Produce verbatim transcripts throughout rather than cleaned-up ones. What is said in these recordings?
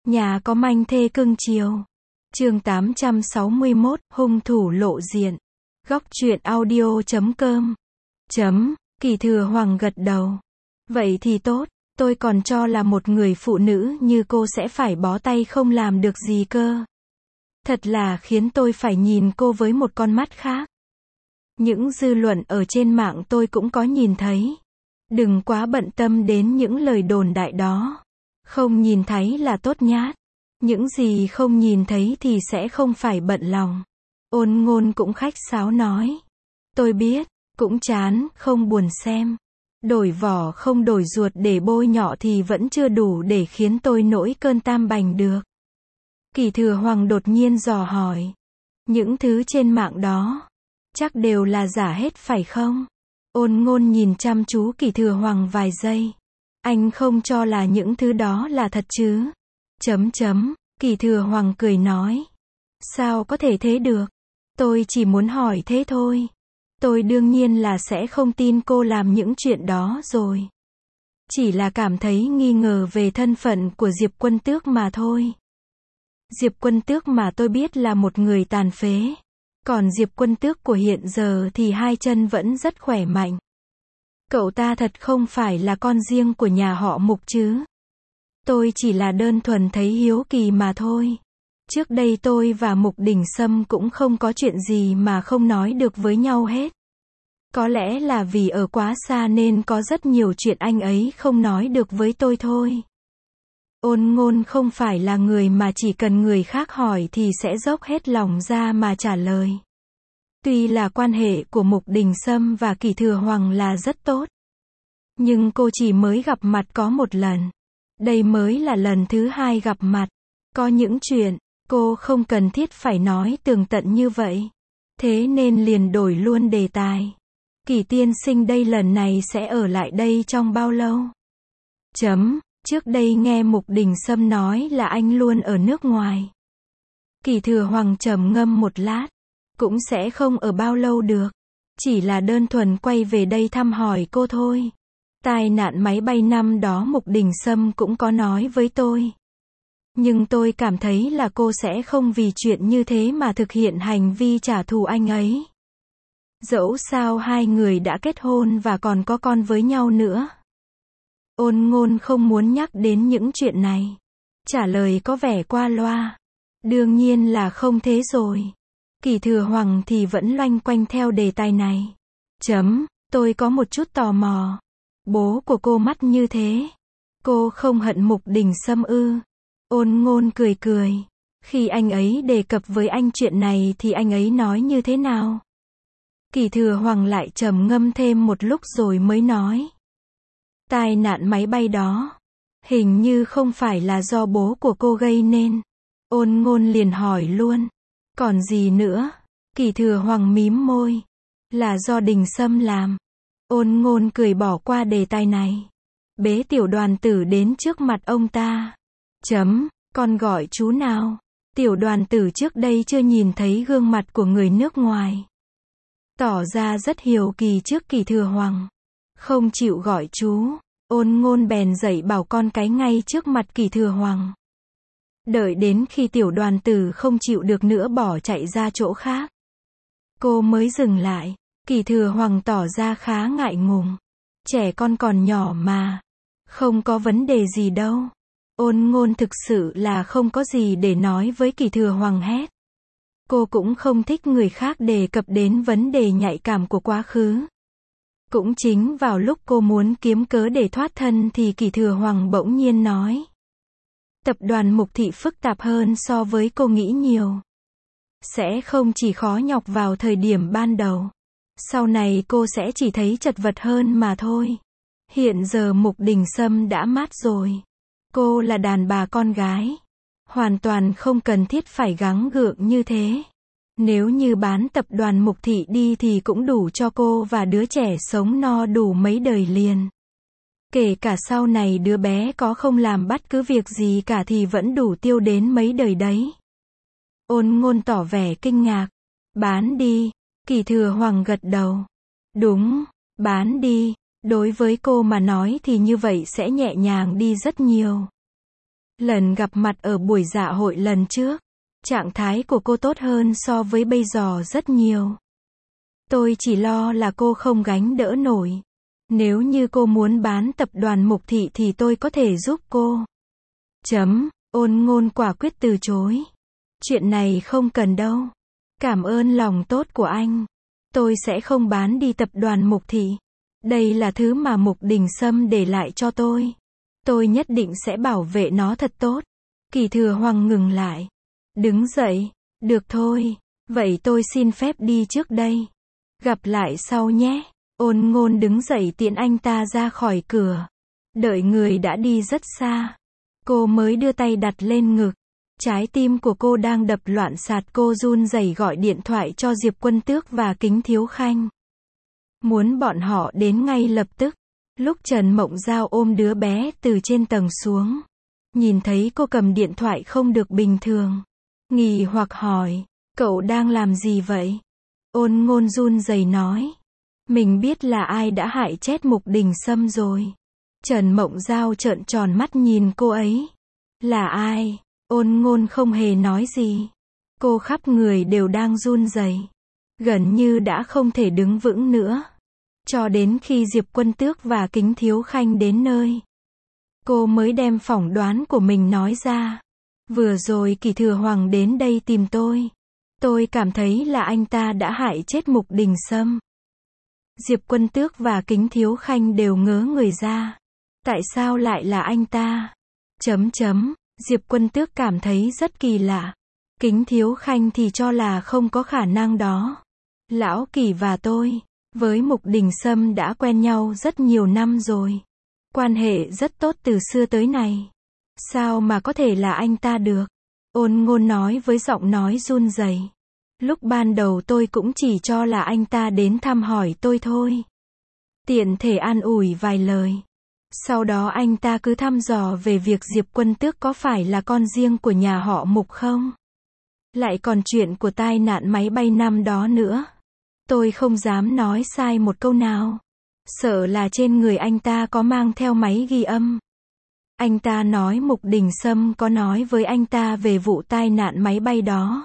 Nhà có manh thê cưng chiều. Chương tám trăm sáu mươi mốt, hung thủ lộ diện. Góc truyện audio chấm com. Chấm, Kỳ Thừa Hoàng gật đầu. Vậy thì tốt, tôi còn cho là một người phụ nữ như cô sẽ phải bó tay không làm được gì cơ. Thật là khiến tôi phải nhìn cô với một con mắt khác. Những dư luận ở trên mạng tôi cũng có nhìn thấy. Đừng quá bận tâm đến những lời đồn đại đó. Không nhìn thấy là tốt nhát. Những gì không nhìn thấy thì sẽ không phải bận lòng. Ôn Ngôn cũng khách sáo nói. Tôi biết, cũng chán, không buồn xem. Đổi vỏ không đổi ruột để bôi nhọ thì vẫn chưa đủ để khiến tôi nổi cơn tam bành được. Kỳ Thừa Hoàng đột nhiên dò hỏi. Những thứ trên mạng đó, chắc đều là giả hết phải không? Ôn Ngôn nhìn chăm chú Kỳ Thừa Hoàng vài giây. Anh không cho là những thứ đó là thật chứ? Chấm chấm, Kỳ Thừa Hoàng cười nói. Sao có thể thế được? Tôi chỉ muốn hỏi thế thôi. Tôi đương nhiên là sẽ không tin cô làm những chuyện đó rồi. Chỉ là cảm thấy nghi ngờ về thân phận của Diệp Quân Tước mà thôi. Diệp Quân Tước mà tôi biết là một người tàn phế. Còn Diệp Quân Tước của hiện giờ thì hai chân vẫn rất khỏe mạnh. Cậu ta thật không phải là con riêng của nhà họ Mục chứ? Tôi chỉ là đơn thuần thấy hiếu kỳ mà thôi. Trước đây tôi và Mục Đình Sâm cũng không có chuyện gì mà không nói được với nhau hết. Có lẽ là vì ở quá xa nên có rất nhiều chuyện anh ấy không nói được với tôi thôi. Ôn Ngôn không phải là người mà chỉ cần người khác hỏi thì sẽ dốc hết lòng ra mà trả lời. Tuy là quan hệ của Mục Đình Sâm và Kỳ Thừa Hoàng là rất tốt. Nhưng cô chỉ mới gặp mặt có một lần. Đây mới là lần thứ hai gặp mặt. Có những chuyện, cô không cần thiết phải nói tường tận như vậy. Thế nên liền đổi luôn đề tài. Kỳ tiên sinh đây lần này sẽ ở lại đây trong bao lâu? Chấm, trước đây nghe Mục Đình Sâm nói là anh luôn ở nước ngoài. Kỳ Thừa Hoàng trầm ngâm một lát. Cũng sẽ không ở bao lâu được. Chỉ là đơn thuần quay về đây thăm hỏi cô thôi. Tai nạn máy bay năm đó Mục Đình Sâm cũng có nói với tôi. Nhưng tôi cảm thấy là cô sẽ không vì chuyện như thế mà thực hiện hành vi trả thù anh ấy. Dẫu sao hai người đã kết hôn và còn có con với nhau nữa. Ôn Ngôn không muốn nhắc đến những chuyện này. Trả lời có vẻ qua loa. Đương nhiên là không thế rồi. Kỳ Thừa Hoàng thì vẫn loanh quanh theo đề tài này. Chấm, tôi có một chút tò mò. Bố của cô mắt như thế. Cô không hận Mục Đình Sâm ư? Ôn Ngôn cười cười. Khi anh ấy đề cập với anh chuyện này thì anh ấy nói như thế nào? Kỳ Thừa Hoàng lại trầm ngâm thêm một lúc rồi mới nói. Tai nạn máy bay đó, hình như không phải là do bố của cô gây nên. Ôn Ngôn liền hỏi luôn. Còn gì nữa? Kỳ Thừa Hoàng mím môi. Là do Đình Sâm làm. Ôn Ngôn cười bỏ qua đề tài này. Bế Tiểu Đoàn Tử đến trước mặt ông ta. Chấm, con gọi chú nào? Tiểu Đoàn Tử trước đây chưa nhìn thấy gương mặt của người nước ngoài. Tỏ ra rất hiếu kỳ trước Kỳ Thừa Hoàng. Không chịu gọi chú. Ôn Ngôn bèn dạy bảo con cái ngay trước mặt Kỳ Thừa Hoàng. Đợi đến khi Tiểu Đoàn Tử không chịu được nữa bỏ chạy ra chỗ khác. Cô mới dừng lại. Kỳ Thừa Hoàng tỏ ra khá ngại ngùng. Trẻ con còn nhỏ mà. Không có vấn đề gì đâu. Ôn Ngôn thực sự là không có gì để nói với Kỳ Thừa Hoàng hết. Cô cũng không thích người khác đề cập đến vấn đề nhạy cảm của quá khứ. Cũng chính vào lúc cô muốn kiếm cớ để thoát thân thì Kỳ Thừa Hoàng bỗng nhiên nói. Tập đoàn Mục Thị phức tạp hơn so với cô nghĩ nhiều. Sẽ không chỉ khó nhọc vào thời điểm ban đầu. Sau này cô sẽ chỉ thấy chật vật hơn mà thôi. Hiện giờ Mục Đình Sâm đã mát rồi. Cô là đàn bà con gái. Hoàn toàn không cần thiết phải gắng gượng như thế. Nếu như bán tập đoàn Mục Thị đi thì cũng đủ cho cô và đứa trẻ sống no đủ mấy đời liền. Kể cả sau này đứa bé có không làm bất cứ việc gì cả thì vẫn đủ tiêu đến mấy đời đấy. Ôn Ngôn tỏ vẻ kinh ngạc. Bán đi. Kỳ Thừa Hoàng gật đầu. Đúng, bán đi. Đối với cô mà nói thì như vậy sẽ nhẹ nhàng đi rất nhiều. Lần gặp mặt ở buổi dạ hội lần trước, trạng thái của cô tốt hơn so với bây giờ rất nhiều. Tôi chỉ lo là cô không gánh đỡ nổi. Nếu như cô muốn bán tập đoàn Mục Thị thì tôi có thể giúp cô. Chấm, Ôn Ngôn quả quyết từ chối. Chuyện này không cần đâu. Cảm ơn lòng tốt của anh. Tôi sẽ không bán đi tập đoàn Mục Thị. Đây là thứ mà Mục Đình Sâm để lại cho tôi. Tôi nhất định sẽ bảo vệ nó thật tốt. Kỳ Thừa Hoàng ngừng lại. Đứng dậy. Được thôi. Vậy tôi xin phép đi trước đây. Gặp lại sau nhé. Ôn Ngôn đứng dậy tiễn anh ta ra khỏi cửa. Đợi người đã đi rất xa. Cô mới đưa tay đặt lên ngực. Trái tim của cô đang đập loạn xạt, cô run rẩy gọi điện thoại cho Diệp Quân Tước và Kính Thiếu Khanh. Muốn bọn họ đến ngay lập tức. Lúc Trần Mộng Giao ôm đứa bé từ trên tầng xuống. Nhìn thấy cô cầm điện thoại không được bình thường. Nghi hoặc hỏi, cậu đang làm gì vậy? Ôn Ngôn run rẩy nói. Mình biết là ai đã hại chết Mục Đình Sâm rồi. Trần Mộng Giao trợn tròn mắt nhìn cô ấy. Là ai? Ôn Ngôn không hề nói gì. Cô khắp người đều đang run rẩy, gần như đã không thể đứng vững nữa. Cho đến khi Diệp Quân Tước và Kính Thiếu Khanh đến nơi, cô mới đem phỏng đoán của mình nói ra. Vừa rồi Kỳ Thừa Hoàng đến đây tìm tôi. Tôi cảm thấy là anh ta đã hại chết Mục Đình Sâm. Diệp Quân Tước và Kính Thiếu Khanh đều ngớ người ra. Tại sao lại là anh ta? Chấm chấm. Diệp Quân Tước cảm thấy rất kỳ lạ. Kính Thiếu Khanh thì cho là không có khả năng đó. Lão Kỳ và tôi, với Mục Đình Sâm đã quen nhau rất nhiều năm rồi. Quan hệ rất tốt từ xưa tới nay. Sao mà có thể là anh ta được? Ôn Ngôn nói với giọng nói run rẩy. Lúc ban đầu tôi cũng chỉ cho là anh ta đến thăm hỏi tôi thôi. Tiện thể an ủi vài lời. Sau đó anh ta cứ thăm dò về việc Diệp Quân Tước có phải là con riêng của nhà họ Mục không? Lại còn chuyện của tai nạn máy bay năm đó nữa. Tôi không dám nói sai một câu nào. Sợ là trên người anh ta có mang theo máy ghi âm. Anh ta nói Mục Đình Sâm có nói với anh ta về vụ tai nạn máy bay đó.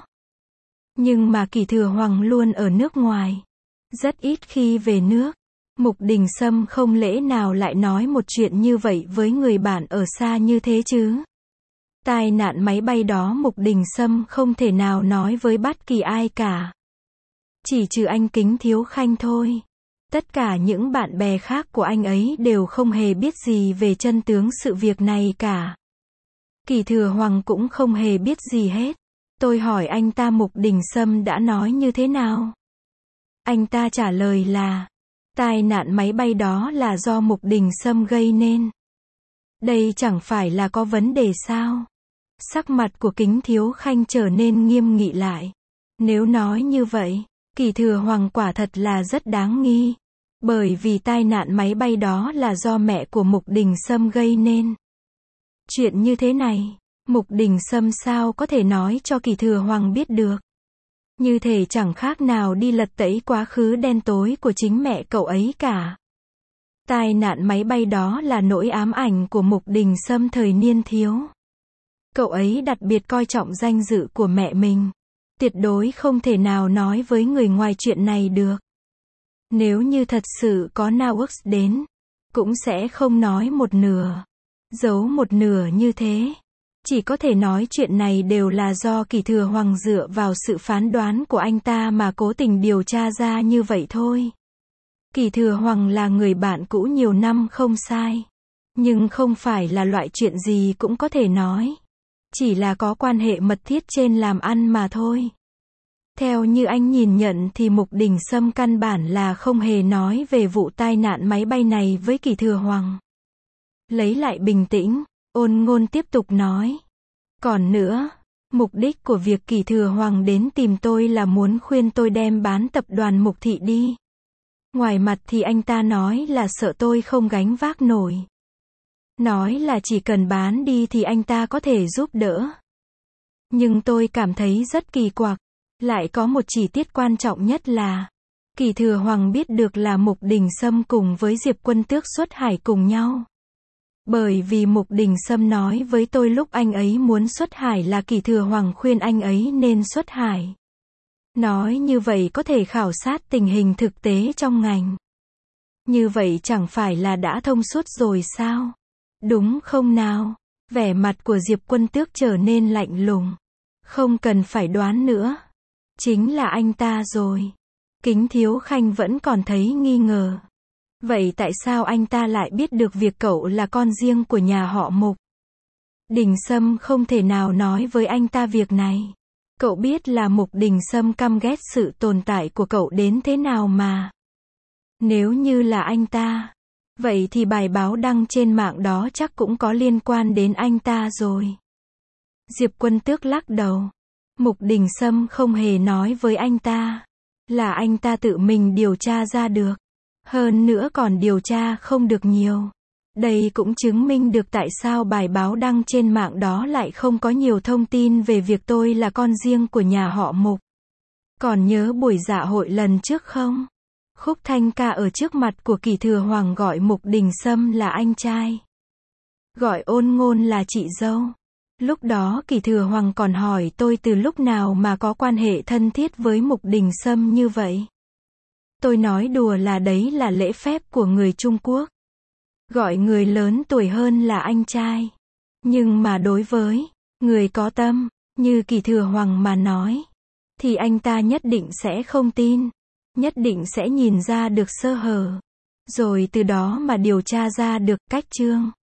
Nhưng mà Kỳ Thừa Hoàng luôn ở nước ngoài. Rất ít khi về nước. Mục Đình Sâm không lẽ nào lại nói một chuyện như vậy với người bạn ở xa như thế chứ? Tai nạn máy bay đó Mục Đình Sâm không thể nào nói với bất kỳ ai cả. Chỉ trừ anh Kính Thiếu Khanh thôi. Tất cả những bạn bè khác của anh ấy đều không hề biết gì về chân tướng sự việc này cả. Kỳ Thừa Hoàng cũng không hề biết gì hết. Tôi hỏi anh ta Mục Đình Sâm đã nói như thế nào? Anh ta trả lời là tai nạn máy bay đó là do Mục Đình Sâm gây nên. Đây chẳng phải là có vấn đề sao? Sắc mặt của Kính Thiếu Khanh trở nên nghiêm nghị lại. Nếu nói như vậy, Kỳ Thừa Hoàng quả thật là rất đáng nghi. Bởi vì tai nạn máy bay đó là do mẹ của Mục Đình Sâm gây nên. Chuyện như thế này, Mục Đình Sâm sao có thể nói cho Kỳ Thừa Hoàng biết được? Như thể chẳng khác nào đi lật tẩy quá khứ đen tối của chính mẹ cậu ấy cả. Tai nạn máy bay đó là nỗi ám ảnh của Mục Đình Sâm thời niên thiếu. Cậu ấy đặc biệt coi trọng danh dự của mẹ mình. Tuyệt đối không thể nào nói với người ngoài chuyện này được. Nếu như thật sự có Nawux đến, cũng sẽ không nói một nửa, giấu một nửa như thế. Chỉ có thể nói chuyện này đều là do Kỳ Thừa Hoàng dựa vào sự phán đoán của anh ta mà cố tình điều tra ra như vậy thôi. Kỳ Thừa Hoàng là người bạn cũ nhiều năm không sai. Nhưng không phải là loại chuyện gì cũng có thể nói. Chỉ là có quan hệ mật thiết trên làm ăn mà thôi. Theo như anh nhìn nhận thì Mục Đình Sâm căn bản là không hề nói về vụ tai nạn máy bay này với Kỳ Thừa Hoàng. Lấy lại bình tĩnh, Ôn Ngôn tiếp tục nói. Còn nữa, mục đích của việc Kỳ Thừa Hoàng đến tìm tôi là muốn khuyên tôi đem bán tập đoàn Mục Thị đi. Ngoài mặt thì anh ta nói là sợ tôi không gánh vác nổi. Nói là chỉ cần bán đi thì anh ta có thể giúp đỡ. Nhưng tôi cảm thấy rất kỳ quặc. Lại có một chi tiết quan trọng nhất là Kỳ Thừa Hoàng biết được là Mục Đình Sâm cùng với Diệp Quân Tước xuất hải cùng nhau. Bởi vì Mục Đình Sâm nói với tôi lúc anh ấy muốn xuất hải là Kỷ Thừa Hoàng khuyên anh ấy nên xuất hải. Nói như vậy có thể khảo sát tình hình thực tế trong ngành. Như vậy chẳng phải là đã thông suốt rồi sao? Đúng không nào? Vẻ mặt của Diệp Quân Tước trở nên lạnh lùng. Không cần phải đoán nữa. Chính là anh ta rồi. Kính Thiếu Khanh vẫn còn thấy nghi ngờ. Vậy tại sao anh ta lại biết được việc cậu là con riêng của nhà họ Mục? Đình Sâm không thể nào nói với anh ta việc này. Cậu biết là Mục Đình Sâm căm ghét sự tồn tại của cậu đến thế nào mà. Nếu như là anh ta, vậy thì bài báo đăng trên mạng đó chắc cũng có liên quan đến anh ta rồi. Diệp Quân Tước lắc đầu. Mục Đình Sâm không hề nói với anh ta. Là anh ta tự mình điều tra ra được. Hơn nữa còn điều tra không được nhiều. Đây cũng chứng minh được tại sao bài báo đăng trên mạng đó lại không có nhiều thông tin về việc tôi là con riêng của nhà họ Mục. Còn nhớ buổi dạ hội lần trước không? Khúc Thanh Ca ở trước mặt của Kỷ Thừa Hoàng gọi Mục Đình Sâm là anh trai. Gọi Ôn Ngôn là chị dâu. Lúc đó Kỷ Thừa Hoàng còn hỏi tôi từ lúc nào mà có quan hệ thân thiết với Mục Đình Sâm như vậy. Tôi nói đùa là đấy là lễ phép của người Trung Quốc. Gọi người lớn tuổi hơn là anh trai. Nhưng mà đối với người có tâm, như Kỷ Thừa Hoàng mà nói, thì anh ta nhất định sẽ không tin. Nhất định sẽ nhìn ra được sơ hở. Rồi từ đó mà điều tra ra được cách chương.